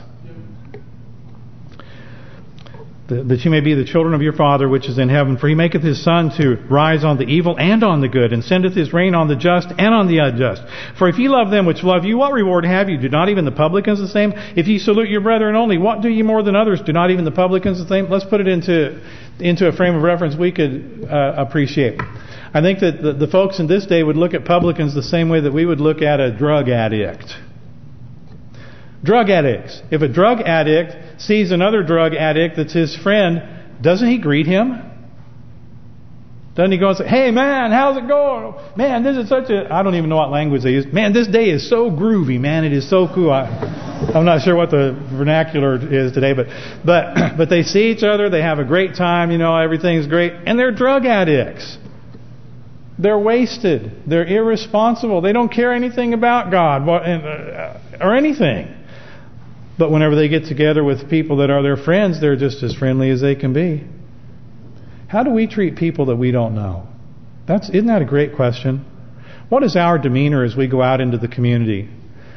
That you may be the children of your Father which is in heaven. For he maketh his sun to rise on the evil and on the good, and sendeth his rain on the just and on the unjust. For if ye love them which love you, what reward have you? Do not even the publicans the same? If ye salute your brethren only, what do ye more than others? Do not even the publicans the same? Let's put it into a frame of reference we could appreciate. I think that the folks in this day would look at publicans the same way that we would look at a drug addict. Drug addicts. If a drug addict sees another drug addict that's his friend, doesn't he greet him? Doesn't he go and say, hey man, how's it going? Man, this is such a... I don't even know what language they use. Man, this day is so groovy, man. It is so cool. I'm not sure what the vernacular is today, but they see each other. They have a great time. You know, everything's great. And they're drug addicts. They're wasted. They're irresponsible. They don't care anything about God or anything. But whenever they get together with people that are their friends, they're just as friendly as they can be. How do we treat people that we don't know? Isn't that a great question? What is our demeanor as we go out into the community?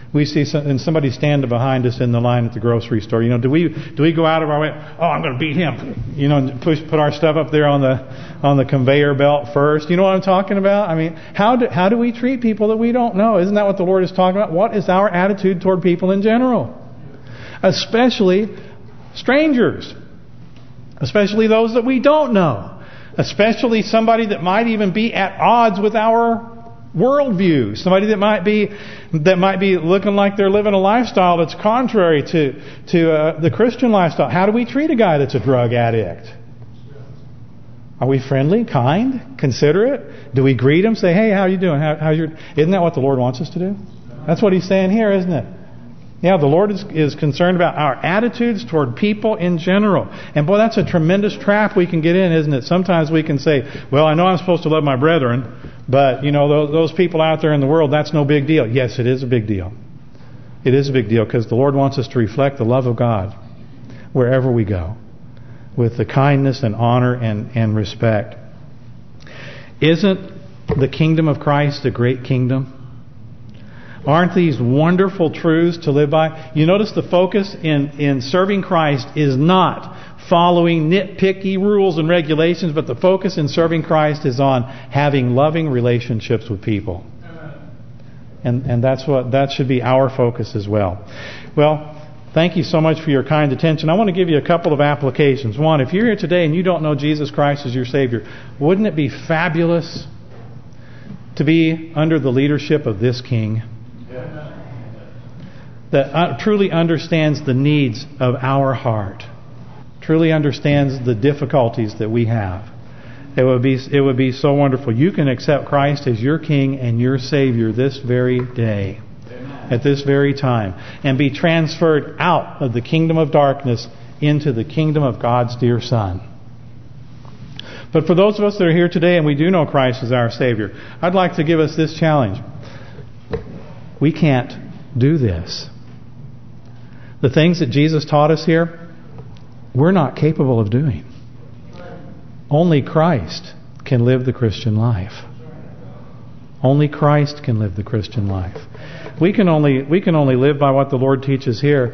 we see somebody standing behind us in the line at the grocery store. You know, do we go out of our way? Oh, I'm going to beat him. You know, and put our stuff up there on the conveyor belt first. You know what I'm talking about? I mean, how do we treat people that we don't know? Isn't that what the Lord is talking about? What is our attitude toward people in general, especially strangers, especially those that we don't know, especially somebody that might even be at odds with our worldview, somebody that might be looking like they're living a lifestyle that's contrary to the Christian lifestyle. How do we treat a guy that's a drug addict? Are we friendly, kind, considerate? Do we greet him, say, "Hey, how you doing? How's your?" Isn't that what the Lord wants us to do? That's what He's saying here, isn't it? Yeah, the Lord is concerned about our attitudes toward people in general. And boy, that's a tremendous trap we can get in, isn't it? Sometimes we can say, "Well, I know I'm supposed to love my brethren, but you know those people out there in the world, that's no big deal." Yes, it is a big deal. It is a big deal because the Lord wants us to reflect the love of God wherever we go, with the kindness and honor and respect. Isn't the kingdom of Christ a great kingdom? Aren't these wonderful truths to live by? You notice the focus in serving Christ is not following nitpicky rules and regulations, but the focus in serving Christ is on having loving relationships with people. And that should be our focus as well. Well, thank you so much for your kind attention. I want to give you a couple of applications. One, if you're here today and you don't know Jesus Christ as your Savior, wouldn't it be fabulous to be under the leadership of this King that truly understands the needs of our heart, truly understands the difficulties that we have? It would be so wonderful. You can accept Christ as your King and your Savior this very day, at this very time, and be transferred out of the kingdom of darkness into the kingdom of God's dear Son. But for those of us that are here today and we do know Christ as our Savior, I'd like to give us this challenge. We can't do this. The things that Jesus taught us here, we're not capable of doing. Only Christ can live the Christian life. Only Christ can live the Christian life. We can only live by what the Lord teaches here,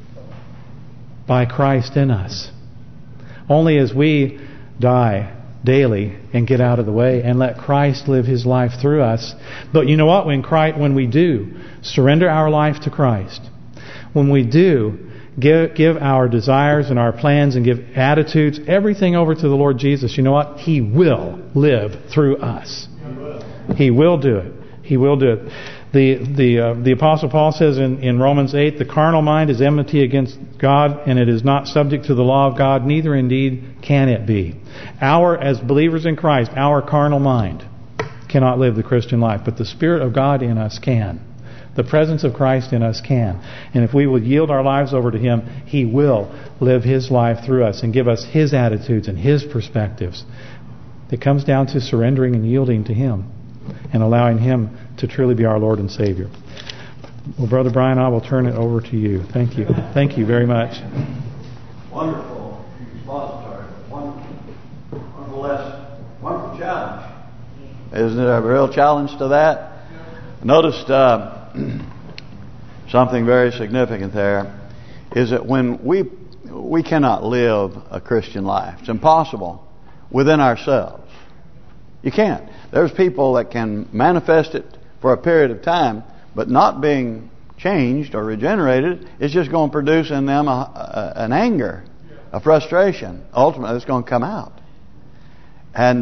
by Christ in us. Only as we die daily and get out of the way and let Christ live His life through us. But you know what? When we do surrender our life to Christ, when we do give our desires and our plans and give attitudes, everything over to the Lord Jesus, you know what? He will live through us. He will do it. He will do it. The Apostle Paul says in Romans 8, the carnal mind is enmity against God, and it is not subject to the law of God, neither indeed can it be. As believers in Christ, our carnal mind cannot live the Christian life, but the Spirit of God in us can. The presence of Christ in us can. And if we will yield our lives over to Him, He will live His life through us and give us His attitudes and His perspectives. It comes down to surrendering and yielding to Him and allowing Him to truly be our Lord and Savior. Well, Brother Brian, I will turn it over to you. Thank you. Thank you very much. Wonderful expository. Wonderful lesson. Wonderful challenge. Isn't it a real challenge to that? I noticed something very significant there is that when we cannot live a Christian life. It's impossible within ourselves. You can't. There's people that can manifest it for a period of time, but not being changed or regenerated is just going to produce in them an anger, a frustration. Ultimately, it's going to come out. And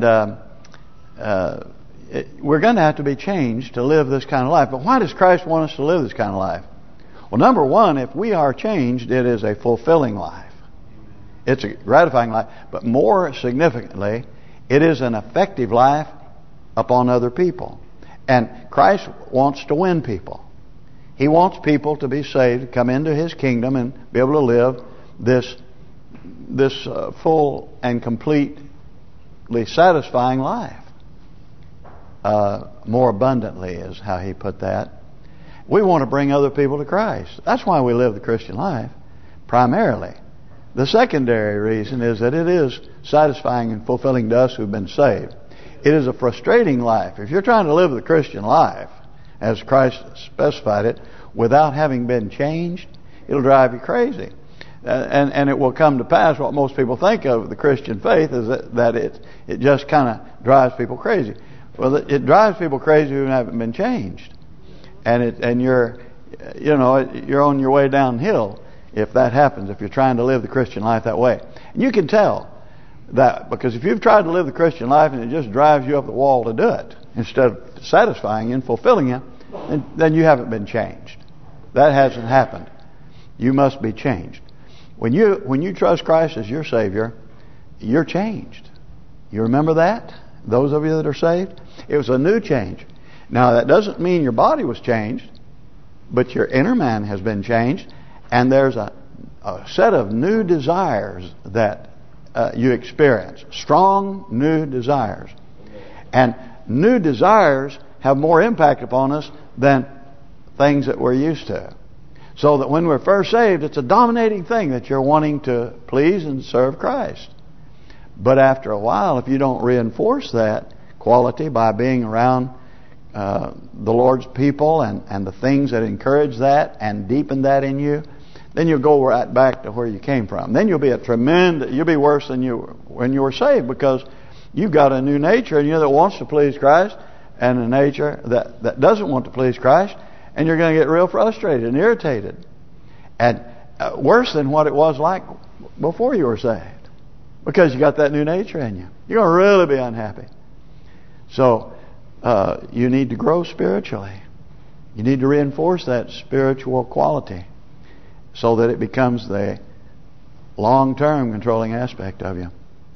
we're going to have to be changed to live this kind of life. But why does Christ want us to live this kind of life? Well, number one, if we are changed, it is a fulfilling life. It's a gratifying life. But more significantly, it is an effective life upon other people. And Christ wants to win people. He wants people to be saved, come into His kingdom, and be able to live this full and completely satisfying life. More abundantly is how He put that. We want to bring other people to Christ. That's why we live the Christian life, primarily. The secondary reason is that it is satisfying and fulfilling to us who've been saved. It is a frustrating life. If you're trying to live the Christian life, as Christ specified it, without having been changed, it'll drive you crazy. And it will come to pass what most people think of the Christian faith is that it just kind of drives people crazy. Well, it drives people crazy who haven't been changed, and you're on your way downhill if that happens. If you're trying to live the Christian life that way, and you can tell that because if you've tried to live the Christian life and it just drives you up the wall to do it instead of satisfying you and fulfilling you, then you haven't been changed. That hasn't happened. You must be changed. When you trust Christ as your Savior, you're changed. You remember that? Those of you that are saved? It was a new change. Now that doesn't mean your body was changed, but your inner man has been changed, and there's a set of new desires that you experience. Strong new desires. And new desires have more impact upon us than things that we're used to. So that when we're first saved, it's a dominating thing that you're wanting to please and serve Christ. But after a while, if you don't reinforce that quality by being around the Lord's people and the things that encourage that and deepen that in you, then you'll go right back to where you came from. Then you'll be you'll be worse than when you were saved, because you've got a new nature in you that wants to please Christ and a nature that doesn't want to please Christ. And you're going to get real frustrated and irritated. And worse than what it was like before you were saved. Because you got that new nature in you. You're going to really be unhappy. So, you need to grow spiritually. You need to reinforce that spiritual quality so that it becomes the long-term controlling aspect of you.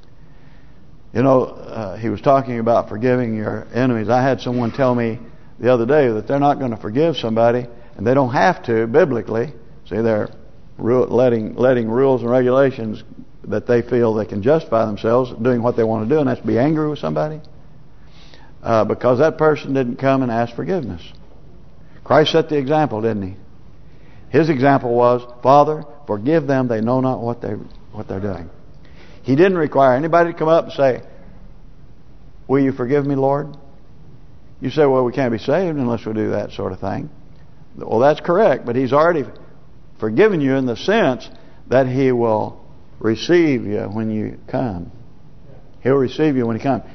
You know, he was talking about forgiving your enemies. I had someone tell me the other day that they're not going to forgive somebody, and they don't have to biblically. See, they're letting rules and regulations that they feel they can justify themselves doing what they want to do, and that's be angry with somebody because that person didn't come and ask forgiveness. Christ set the example, didn't he? His example was, Father, forgive them; they know not what they're doing. He didn't require anybody to come up and say, "Will you forgive me, Lord?" You say, well, we can't be saved unless we do that sort of thing. Well, that's correct, but He's already forgiven you in the sense that He will receive you when you come. He'll receive you when He comes.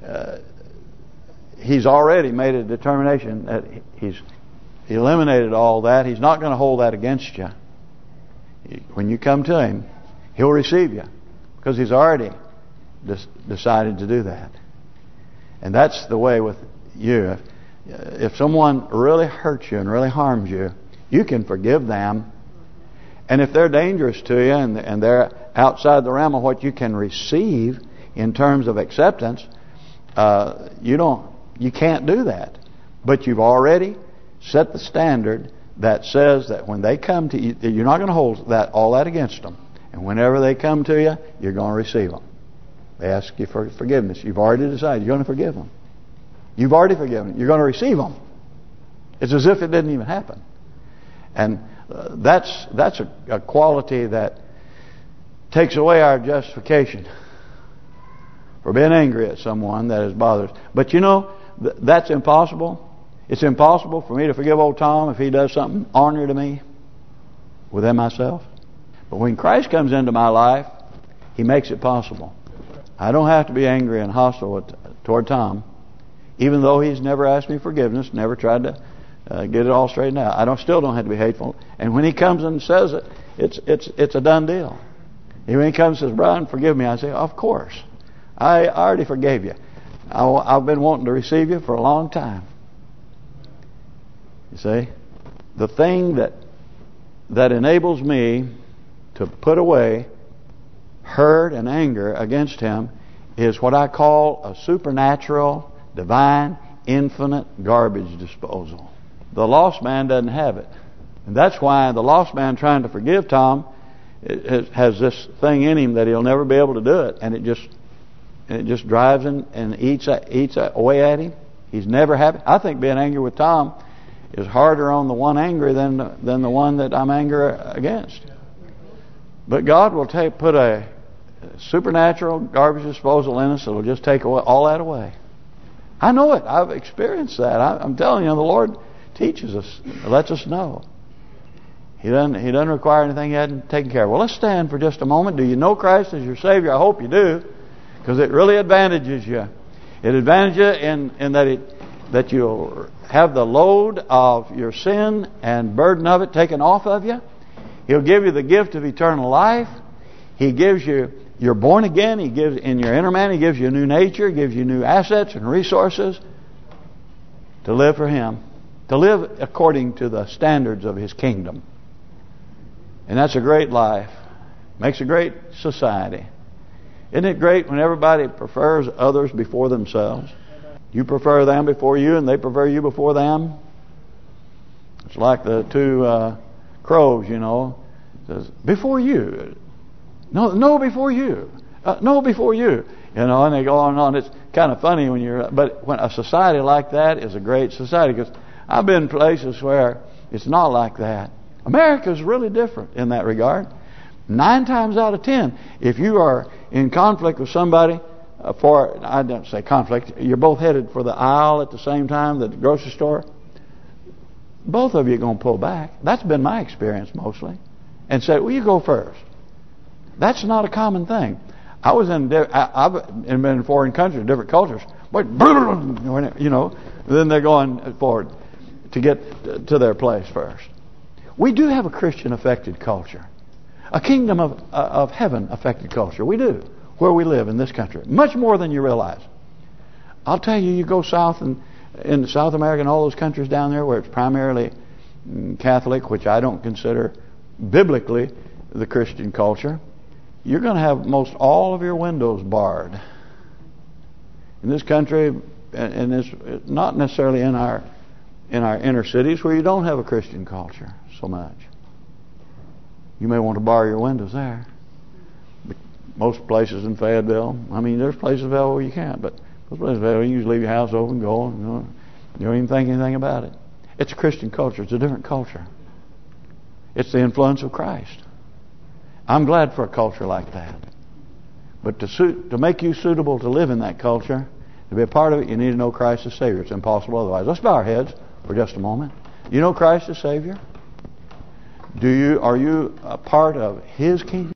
He's already made a determination that He's eliminated all that. He's not going to hold that against you. When you come to Him, He'll receive you because He's already decided to do that. And that's the way with you. If someone really hurts you and really harms you, you can forgive them. And if they're dangerous to you and they're outside the realm of what you can receive in terms of acceptance, you can't do that. But you've already set the standard that says that when they come to you, you're not going to hold all that against them. And whenever they come to you, you're going to receive them. They ask you for forgiveness. You've already decided you're going to forgive them. You've already forgiven. You're going to receive them. It's as if it didn't even happen. And that's a quality that takes away our justification for being angry at someone that is bothered. But you know, that's impossible. It's impossible for me to forgive old Tom if he does something ornery to me within myself. But when Christ comes into my life, He makes it possible. I don't have to be angry and hostile toward Tom. Even though he's never asked me forgiveness, never tried to get it all straightened out, I still don't have to be hateful. And when he comes and says it, it's a done deal. And when he comes and says, "Brian, forgive me," I say, "Of course, I already forgave you. I've been wanting to receive you for a long time." You see, the thing that enables me to put away hurt and anger against him is what I call a supernatural, divine, infinite garbage disposal. The lost man doesn't have it. And that's why the lost man trying to forgive Tom has this thing in him that he'll never be able to do it. And it just drives him and eats away at him. He's never happy. I think being angry with Tom is harder on the one angry than the one that I'm angry against. But God will put a supernatural garbage disposal in us that will just take all that away. I know it. I've experienced that. I'm telling you, the Lord teaches us, lets us know. He doesn't require anything He hadn't taken care of. Well, let's stand for just a moment. Do you know Christ as your Savior? I hope you do, because it really advantages you. It advantages you in that you'll have the load of your sin and burden of it taken off of you. He'll give you the gift of eternal life. He gives you, you're born again. He gives, in your inner man, He gives you a new nature. He gives you new assets and resources to live for Him, to live according to the standards of His kingdom. And that's a great life. Makes a great society. Isn't it great when everybody prefers others before themselves? You prefer them before you, and they prefer you before them. It's like the two crows, you know. It says, before you. No, before you. No, before you. You know, and they go on and on. It's kind of funny when but when a society like that is a great society, because I've been places where it's not like that. America is really different in that regard. 9 times out of 10, if you are in conflict with somebody, I don't say conflict, you're both headed for the aisle at the same time, the grocery store, both of you are going to pull back. That's been my experience mostly. And say, well, you go first. That's not a common thing. I've been in foreign countries, different cultures, but you know, then they're going forward to get to their place first. We do have a Christian-affected culture. A kingdom of heaven-affected culture. We do. Where we live in this country. Much more than you realize. I'll tell you, you go south in South America and all those countries down there where it's primarily Catholic, which I don't consider biblically the Christian culture, you're going to have most all of your windows barred. In this country, and it's not necessarily in our inner cities where you don't have a Christian culture so much. You may want to bar your windows there. But most places in Fayetteville, I mean, there's places in Fayetteville where you can't, but most places in Fayetteville, you just leave your house open, go, you don't even think anything about it. It's a Christian culture. It's a different culture. It's the influence of Christ. I'm glad for a culture like that. But to make you suitable to live in that culture, to be a part of it, you need to know Christ as Savior. It's impossible otherwise. Let's bow our heads for just a moment. You know Christ as Savior? Are you a part of His kingdom?